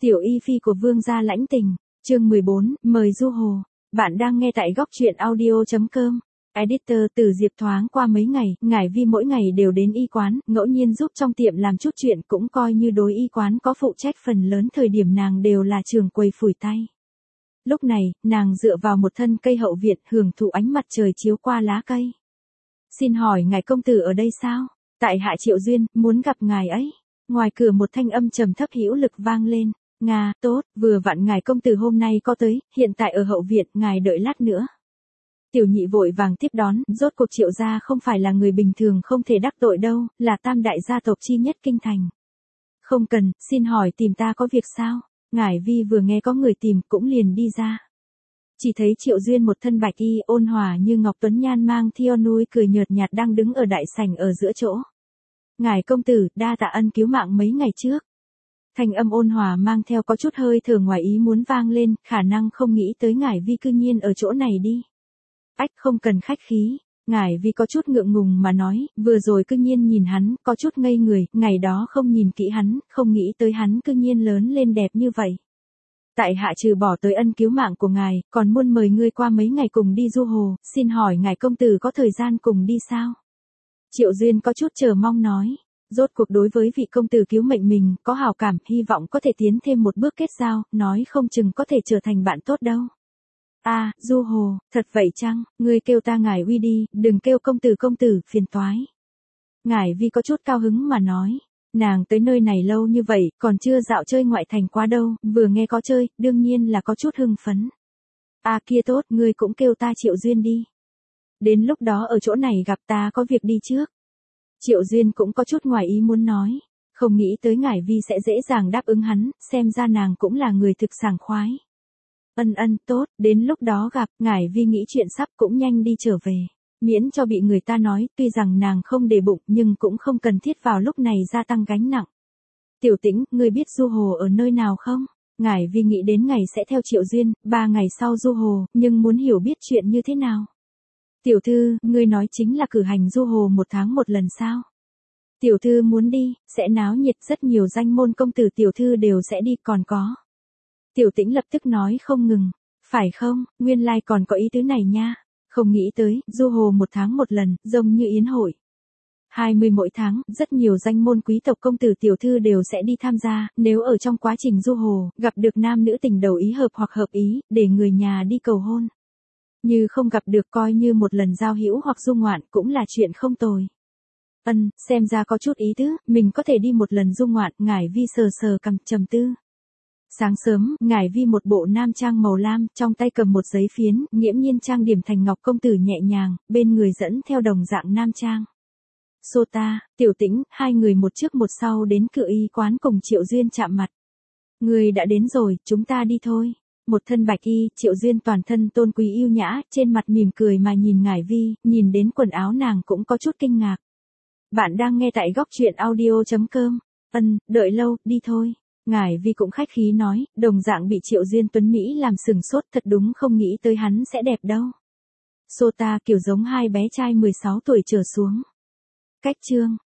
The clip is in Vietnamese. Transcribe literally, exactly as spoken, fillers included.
Tiểu y phi của vương gia lãnh tình, chương mười bốn, mời du hồ. Bạn đang nghe tại góc truyện audio chấm com. Editor Từ Diệp thoáng qua mấy ngày, Ngải Vi mỗi ngày đều đến y quán, ngẫu nhiên giúp trong tiệm làm chút chuyện, cũng coi như đối y quán có phụ trách, phần lớn thời điểm nàng đều là trưởng quầy phủi tay. Lúc này, nàng dựa vào một thân cây hậu viện, hưởng thụ ánh mặt trời chiếu qua lá cây. Xin hỏi ngài công tử ở đây sao? Tại hạ Triệu Duyên, muốn gặp ngài ấy. Ngoài cửa một thanh âm trầm thấp hữu lực vang lên. Nga, tốt, vừa vặn ngài công tử hôm nay có tới, hiện tại ở hậu viện, ngài đợi lát nữa. Tiểu nhị vội vàng tiếp đón, rốt cuộc Triệu gia không phải là người bình thường không thể đắc tội đâu, là tam đại gia tộc chi nhất kinh thành. Không cần, xin hỏi tìm ta có việc sao? Ngải Vi vừa nghe có người tìm cũng liền đi ra. Chỉ thấy Triệu Duyên một thân bạch y ôn hòa như ngọc tuấn nhan mang theo nuôi cười nhợt nhạt đang đứng ở đại sảnh ở giữa chỗ. Ngài công tử, đa tạ ân cứu mạng mấy ngày trước. Thanh âm ôn hòa mang theo có chút hơi thở ngoài ý muốn vang lên, khả năng không nghĩ tới Ngải Vi cư nhiên ở chỗ này đi. Ách, không cần khách khí. Ngải Vi có chút ngượng ngùng mà nói, vừa rồi cư nhiên nhìn hắn, có chút ngây người, ngày đó không nhìn kỹ hắn, không nghĩ tới hắn cư nhiên lớn lên đẹp như vậy. Tại hạ trừ bỏ tới ân cứu mạng của ngài, còn muốn mời ngươi qua mấy ngày cùng đi du hồ, xin hỏi ngài công tử có thời gian cùng đi sao? Triệu Duyên có chút chờ mong nói, rốt cuộc đối với vị công tử cứu mệnh mình, có hảo cảm, hy vọng có thể tiến thêm một bước kết giao, nói không chừng có thể trở thành bạn tốt đâu. À, du hồ, thật vậy chăng, ngươi kêu ta ngài uy đi, đừng kêu công tử công tử, phiền toái. Ngải Vi có chút cao hứng mà nói, nàng tới nơi này lâu như vậy, còn chưa dạo chơi ngoại thành quá đâu, vừa nghe có chơi, đương nhiên là có chút hưng phấn. À kia tốt, ngươi cũng kêu ta Triệu Duyên đi. Đến lúc đó ở chỗ này gặp ta có việc đi trước. Triệu Duyên cũng có chút ngoài ý muốn nói, không nghĩ tới Ngải Vi sẽ dễ dàng đáp ứng hắn, xem ra nàng cũng là người thực sảng khoái. Ân ân, tốt, đến lúc đó gặp, Ngải Vi nghĩ chuyện sắp cũng nhanh đi trở về, miễn cho bị người ta nói, tuy rằng nàng không để bụng nhưng cũng không cần thiết vào lúc này gia tăng gánh nặng. Tiểu Tĩnh, ngươi biết du hồ ở nơi nào không? Ngải Vi nghĩ đến ngày sẽ theo Triệu Duyên, ba ngày sau du hồ, nhưng muốn hiểu biết chuyện như thế nào. Tiểu thư, ngươi nói chính là cử hành du hồ một tháng một lần sao? Tiểu thư muốn đi, sẽ náo nhiệt, rất nhiều danh môn công tử tiểu thư đều sẽ đi, còn có. Tiểu Tĩnh lập tức nói không ngừng, phải không, nguyên lai like còn có ý tứ này nha, không nghĩ tới, du hồ một tháng một lần, giống như yến hội. hai mươi mỗi tháng, rất nhiều danh môn quý tộc công tử tiểu thư đều sẽ đi tham gia, nếu ở trong quá trình du hồ, gặp được nam nữ tình đầu ý hợp hoặc hợp ý, để người nhà đi cầu hôn. Như không gặp được coi như một lần giao hữu hoặc du ngoạn cũng là chuyện không tồi. Ân, xem ra có chút ý tứ, mình có thể đi một lần du ngoạn, Ngải Vi sờ sờ cằm trầm tư. Sáng sớm, Ngải Vi một bộ nam trang màu lam, trong tay cầm một giấy phiến, nghiễm nhiên trang điểm thành ngọc công tử nhẹ nhàng, bên người dẫn theo đồng dạng nam trang. Sota, Tiểu Tĩnh, hai người một trước một sau đến cửa y quán cùng Triệu Duyên chạm mặt. Người đã đến rồi, chúng ta đi thôi. Một thân bạch y, Triệu Duyên toàn thân tôn quý yêu nhã, trên mặt mỉm cười mà nhìn Ngải Vi, nhìn đến quần áo nàng cũng có chút kinh ngạc. Bạn đang nghe tại góc truyện audio chấm com. Ân, đợi lâu, đi thôi. Ngải Vi cũng khách khí nói, đồng dạng bị Triệu Duyên tuấn Mỹ làm sừng sốt, thật đúng không nghĩ tới hắn sẽ đẹp đâu. Sota kiểu giống hai bé trai mười sáu tuổi trở xuống. Cách chương,